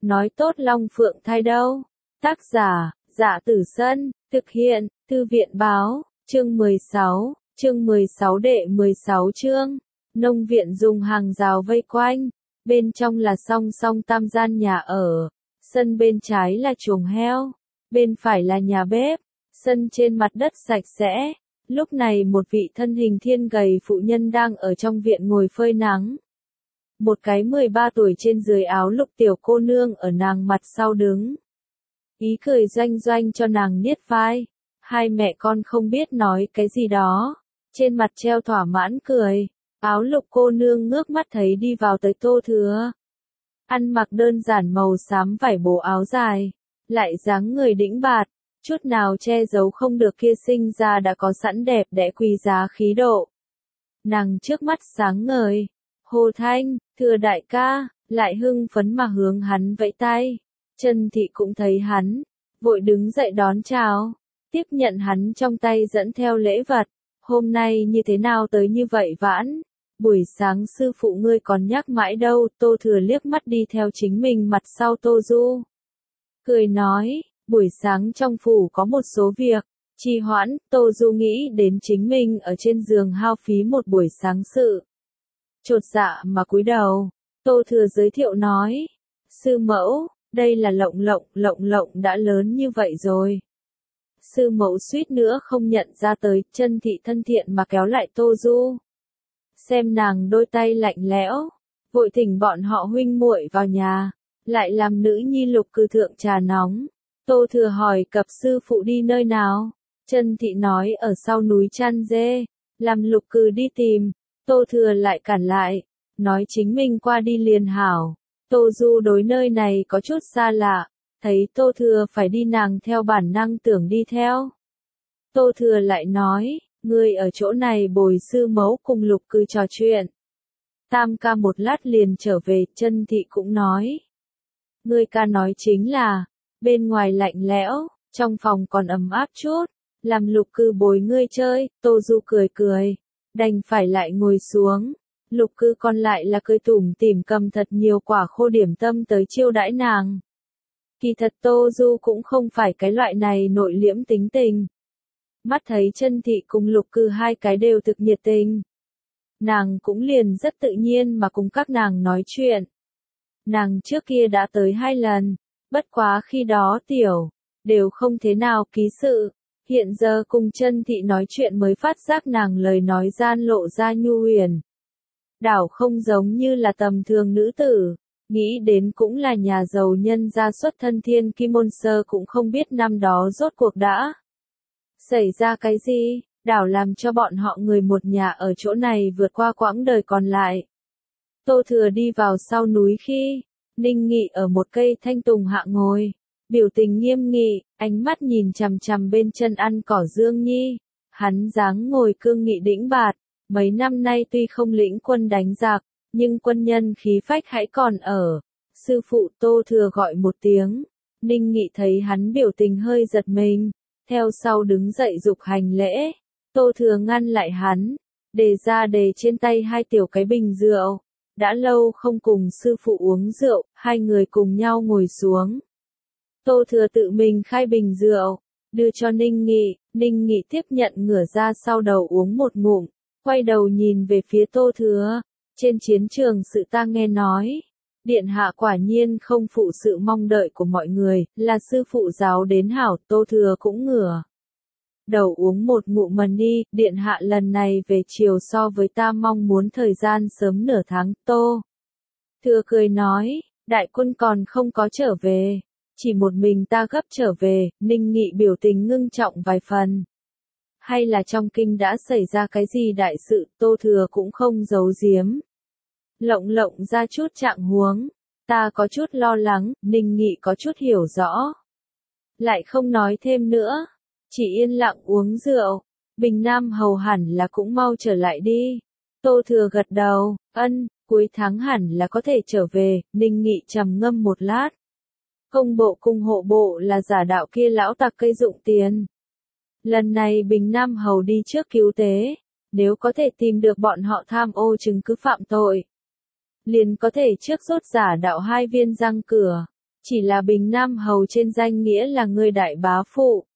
nói tốt Long Phượng thai đâu. Tác giả, Dạ Tử Sân, thực hiện, Thư viện báo, chương 16 đệ 16 chương. Nông viện dùng hàng rào vây quanh, bên trong là song song tam gian nhà ở, sân bên trái là chuồng heo, bên phải là nhà bếp, sân trên mặt đất sạch sẽ. Lúc này một vị thân hình thiên gầy phụ nhân đang ở trong viện ngồi phơi nắng. Một cái 13 tuổi trên dưới áo lục tiểu cô nương ở nàng mặt sau đứng. Ý cười doanh doanh cho nàng niết vai. Hai mẹ con không biết nói cái gì đó. Trên mặt treo thỏa mãn cười. Áo lục cô nương ngước mắt thấy đi vào tới Tô Thừa. Ăn mặc đơn giản màu xám vải bố áo dài. Lại dáng người đĩnh bạt. Chút nào che giấu không được kia sinh ra đã có sẵn đẹp đẽ quý giá khí độ. Nàng trước mắt sáng ngời. Hồ Thanh, Thừa đại ca, lại hưng phấn mà hướng hắn vẫy tay. Trần Thị cũng thấy hắn, vội đứng dậy đón chào, tiếp nhận hắn trong tay dẫn theo lễ vật. Hôm nay như thế nào tới như vậy vãn? Buổi sáng sư phụ ngươi còn nhắc mãi đâu. Tô Thừa liếc mắt đi theo chính mình mặt sau Tô Du. Cười nói, buổi sáng trong phủ có một số việc, trì hoãn. Tô Du nghĩ đến chính mình ở trên giường hao phí một buổi sáng sự. Chột dạ mà cúi đầu, Tô Thừa giới thiệu nói, sư mẫu, đây là Lộng Lộng đã lớn như vậy rồi. Sư mẫu suýt nữa không nhận ra tới. Trân Thị thân thiện mà kéo lại Tô Du. Xem nàng đôi tay lạnh lẽo, vội thỉnh bọn họ huynh muội vào nhà, lại làm nữ nhi Lục Cư thượng trà nóng. Tô Thừa hỏi cập sư phụ đi nơi nào. Trân Thị nói ở sau núi Chăn Dê, làm Lục Cư đi tìm. Tô Thừa lại cản lại, nói chính mình qua đi liền hảo. Tô Du đối nơi này có chút xa lạ, thấy Tô Thừa phải đi nàng theo bản năng tưởng đi theo. Tô Thừa lại nói, ngươi ở chỗ này bồi sư mẫu cùng Lục Cư trò chuyện. Tam ca một lát liền trở về. Trân Thị cũng nói, ngươi ca nói chính là, bên ngoài lạnh lẽo, trong phòng còn ấm áp chút, làm Lục Cư bồi ngươi chơi. Tô Du cười cười, đành phải lại ngồi xuống. Lục Cư còn lại là cười tủm tỉm cầm thật nhiều quả khô điểm tâm tới chiêu đãi nàng. Kỳ thật Tô Du cũng không phải cái loại này nội liễm tính tình. Mắt thấy Trân Thị cùng Lục Cư hai cái đều thực nhiệt tình. Nàng cũng liền rất tự nhiên mà cùng các nàng nói chuyện. Nàng trước kia đã tới 2 lần, bất quá khi đó tiểu, đều không thế nào ký sự. Hiện giờ cùng Trân Thị nói chuyện mới phát giác nàng lời nói gian lộ ra nhu huyền. Đảo không giống như là tầm thường nữ tử, nghĩ đến cũng là nhà giàu nhân gia xuất thân thiên kim môn sơ cũng không biết năm đó rốt cuộc đã xảy ra cái gì, đảo làm cho bọn họ người một nhà ở chỗ này vượt qua quãng đời còn lại. Tô Thừa đi vào sau núi khi, Ninh Nghị ở một cây thanh tùng hạ ngồi, biểu tình nghiêm nghị, ánh mắt nhìn chằm chằm bên chân ăn cỏ Dương Nhi. Hắn dáng ngồi cương nghị đĩnh bạt, mấy năm nay tuy không lĩnh quân đánh giặc, nhưng quân nhân khí phách hãy còn ở. Sư phụ. Tô Thừa gọi một tiếng, Ninh Nghị thấy hắn biểu tình hơi giật mình, theo sau đứng dậy dục hành lễ. Tô Thừa ngăn lại hắn, đề ra đề trên tay 2 tiểu cái bình rượu. Đã lâu không cùng sư phụ uống rượu, hai người cùng nhau ngồi xuống. Tô Thừa tự mình khai bình rượu, đưa cho Ninh Nghị. Ninh Nghị tiếp nhận ngửa ra sau đầu uống một ngụm, quay đầu nhìn về phía Tô Thừa. Trên chiến trường sự ta nghe nói, điện hạ quả nhiên không phụ sự mong đợi của mọi người, là sư phụ giáo đến hảo. Tô Thừa cũng ngửa đầu uống một ngụm mần đi. Điện hạ lần này về chiều so với ta mong muốn thời gian sớm nửa tháng. Tô Thừa cười nói, đại quân còn không có trở về, chỉ một mình ta gấp trở về. Ninh Nghị biểu tình ngưng trọng vài phần. Hay là trong kinh đã xảy ra cái gì đại sự? Tô Thừa cũng không giấu giếm. Lộng ra chút trạng huống, ta có chút lo lắng. Ninh Nghị có chút hiểu rõ, lại không nói thêm nữa, chỉ yên lặng uống rượu. Bình Nam Hầu hẳn là cũng mau trở lại đi. Tô Thừa gật đầu, ân, cuối tháng hẳn là có thể trở về. Ninh Nghị trầm ngâm một lát. Công bộ cùng hộ bộ là giả đạo kia lão tặc cây dụng tiền. Lần này Bình Nam Hầu đi trước cứu tế, nếu có thể tìm được bọn họ tham ô chứng cứ phạm tội, liền có thể trước rốt giả đạo 2 viên răng cửa. chỉ là Bình Nam Hầu trên danh nghĩa là ngươi đại bá phụ.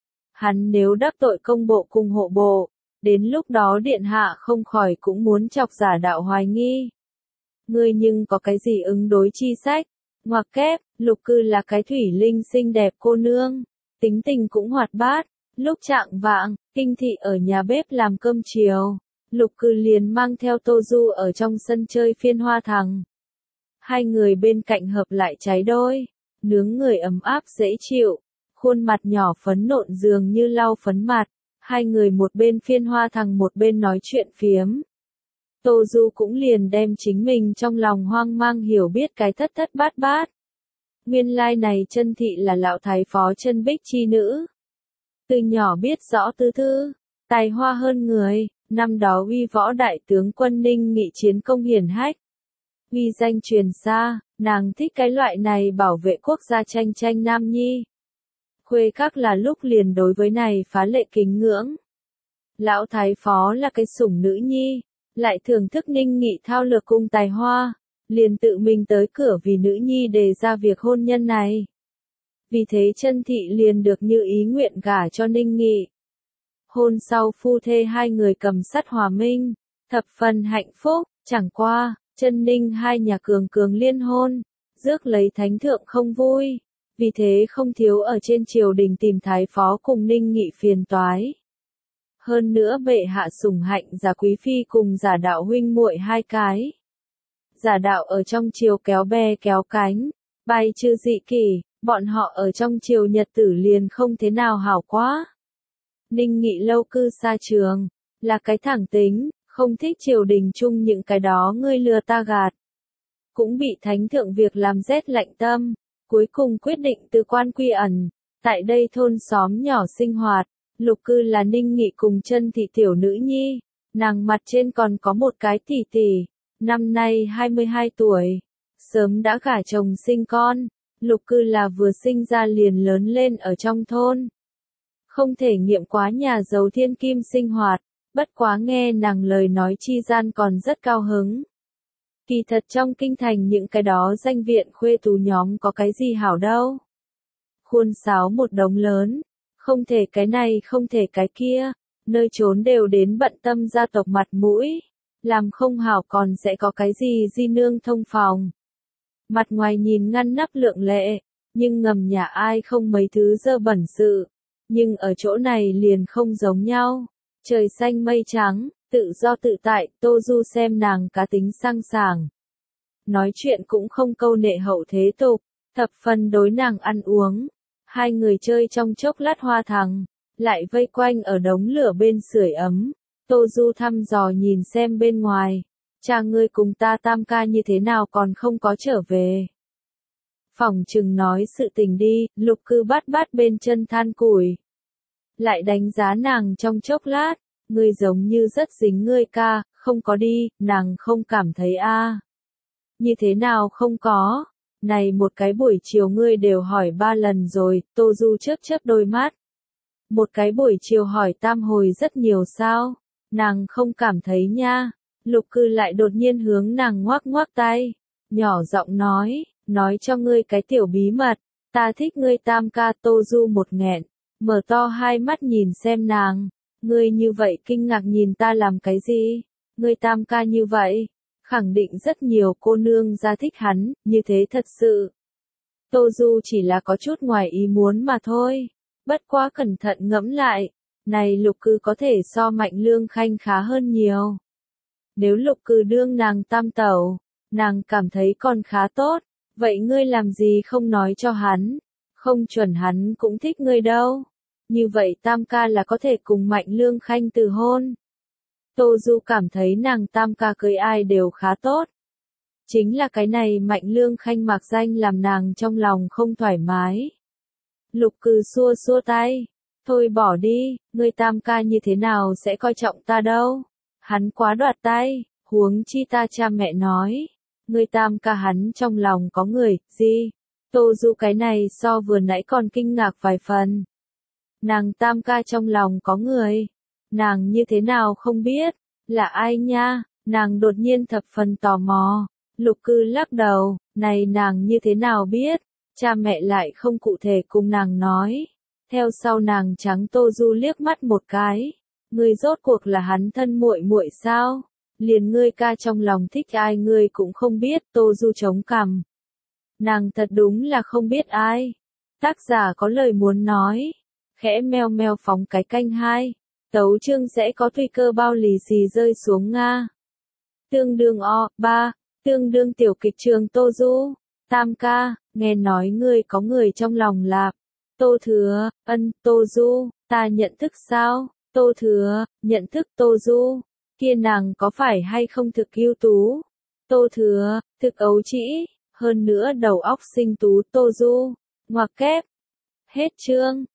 Hắn nếu đắc tội công bộ cùng hộ bộ, đến lúc đó điện hạ không khỏi cũng muốn chọc giả đạo hoài nghi. Ngươi nhưng có cái gì ứng đối chi sách? Ngoặc kép, Lục Cư là cái thủy linh xinh đẹp cô nương, tính tình cũng hoạt bát. Lúc trạng vạng, Kinh Thị ở nhà bếp làm cơm chiều, Lục Cư liền mang theo Tô Du ở trong sân chơi phiên hoa thằng. Hai người bên cạnh hợp lại trái đôi, nướng người ấm áp dễ chịu, khuôn mặt nhỏ phấn nộn dường như lau phấn mặt, hai người một bên phiên hoa thằng một bên nói chuyện phiếm. Tô Du cũng liền đem chính mình trong lòng hoang mang hiểu biết cái thất thất bát bát. Nguyên lai này Chân Thị là lão thái phó Chân Bích chi nữ. Từ nhỏ biết rõ tư thư, tài hoa hơn người, năm đó uy võ đại tướng quân Ninh Nghị chiến công hiển hách. Uy danh truyền xa, nàng thích cái loại này bảo vệ quốc gia tranh tranh nam nhi. Khuê các là lúc liền đối với này phá lệ kính ngưỡng. Lão thái phó là cái sủng nữ nhi, lại thưởng thức Ninh Nghị thao lược cung tài hoa, liền tự mình tới cửa vì nữ nhi đề ra việc hôn nhân này. Vì thế Chân Thị liền được như ý nguyện gả cho Ninh Nghị. Hôn sau phu thê hai người cầm sắt hòa minh, thập phần hạnh phúc, chẳng qua, Chân Ninh hai nhà cường cường liên hôn, rước lấy thánh thượng không vui, vì thế không thiếu ở trên triều đình tìm thái phó cùng Ninh Nghị phiền toái. Hơn nữa bệ hạ sủng hạnh Giả Quý Phi cùng Giả Đạo huynh muội hai cái. Giả Đạo ở trong triều kéo bè kéo cánh, bay chư dị kỷ, bọn họ ở trong triều nhật tử liền không thế nào hảo quá. Ninh Nghị lâu cư xa trường, là cái thẳng tính, không thích triều đình chung những cái đó ngươi lừa ta gạt. Cũng bị thánh thượng việc làm rét lạnh tâm, cuối cùng quyết định từ quan quy ẩn, tại đây thôn xóm nhỏ sinh hoạt. Lục Cư là Ninh Nghị cùng Chân Thị tiểu nữ nhi, nàng mặt trên còn có một cái tỷ tỷ, năm nay 22 tuổi, sớm đã gả chồng sinh con. Lục Cư là vừa sinh ra liền lớn lên ở trong thôn. Không thể nghiệm quá nhà giàu thiên kim sinh hoạt, bất quá nghe nàng lời nói chi gian còn rất cao hứng. Kỳ thật trong kinh thành những cái đó danh viện khuê tú nhóm có cái gì hảo đâu. Khuôn sáo một đống lớn, không thể cái này không thể cái kia, nơi trốn đều đến bận tâm gia tộc mặt mũi, làm không hảo còn sẽ có cái gì di nương thông phòng. Mặt ngoài nhìn ngăn nắp lượng lệ, nhưng ngầm nhà ai không mấy thứ dơ bẩn sự, nhưng ở chỗ này liền không giống nhau. Trời xanh mây trắng, tự do tự tại, Tô Du xem nàng cá tính sang sảng. Nói chuyện cũng không câu nệ hậu thế tục, thập phần đối nàng ăn uống. Hai người chơi trong chốc lát hoa thằng, lại vây quanh ở đống lửa bên sưởi ấm. Tô Du thăm dò nhìn xem bên ngoài, cha ngươi cùng ta Tam ca như thế nào còn không có trở về. Phỏng chừng nói sự tình đi, Lục Cư bát bát bên chân than củi. Lại đánh giá nàng trong chốc lát, ngươi giống như rất dính ngươi ca, không có đi, nàng không cảm thấy a. Như thế nào không có? Này một cái buổi chiều ngươi đều hỏi 3 lần rồi, Tô Du chớp chớp đôi mắt. Một cái buổi chiều hỏi tam hồi rất nhiều sao? Nàng không cảm thấy nha. Lục Cư lại đột nhiên hướng nàng ngoắc ngoắc tay, nhỏ giọng nói cho ngươi cái tiểu bí mật, ta thích ngươi Tam ca. Tô Du một nghẹn, mở to hai mắt nhìn xem nàng, ngươi như vậy kinh ngạc nhìn ta làm cái gì? Ngươi Tam ca như vậy, khẳng định rất nhiều cô nương ra thích hắn, như thế thật sự. Tô Du chỉ là có chút ngoài ý muốn mà thôi, bất quá cẩn thận ngẫm lại, này Lục Cư có thể so Mạnh Lương Khanh khá hơn nhiều. Nếu Lục Cư đương nàng tam tẩu, nàng cảm thấy còn khá tốt, vậy ngươi làm gì không nói cho hắn, không chuẩn hắn cũng thích ngươi đâu. Như vậy Tam ca là có thể cùng Mạnh Lương Khanh từ hôn. Tô Du cảm thấy nàng Tam ca cưới ai đều khá tốt. Chính là cái này Mạnh Lương Khanh mặc danh làm nàng trong lòng không thoải mái. Lục Cư xua xua tay, thôi bỏ đi, ngươi Tam ca như thế nào sẽ coi trọng ta đâu. Hắn quá đoạt tay, huống chi ta cha mẹ nói. Ngươi Tam ca hắn trong lòng có người, gì? Tô Du cái này so vừa nãy còn kinh ngạc vài phần. Nàng Tam ca trong lòng có người. Nàng như thế nào không biết, là ai nha? Nàng đột nhiên thập phần tò mò. Lục Cư lắc đầu, này nàng như thế nào biết? cha mẹ lại không cụ thể cùng nàng nói. Theo sau nàng trắng Tô Du liếc mắt một cái. Ngươi rốt cuộc là hắn thân muội muội sao? Liền ngươi ca trong lòng thích ai ngươi cũng không biết. Tô Du chống cằm. Nàng thật đúng là không biết ai. Tác giả có lời muốn nói. Khẽ meo meo phóng cái canh 2. Tấu chương sẽ có tùy cơ bao lì xì rơi xuống Nga. Tương đương O3. Tương đương tiểu kịch trường Tô Du. Tam ca, nghe nói ngươi có người trong lòng lạp. Tô Thừa, Tô Du, ta nhận thức sao? Tô Thừa, nhận thức Tô Du. Kia nàng có phải hay không thực ưu tú? Tô Thừa, thực ấu trĩ, hơn nữa đầu óc xinh tú. Tô Du, ngoặc kép. Hết chương.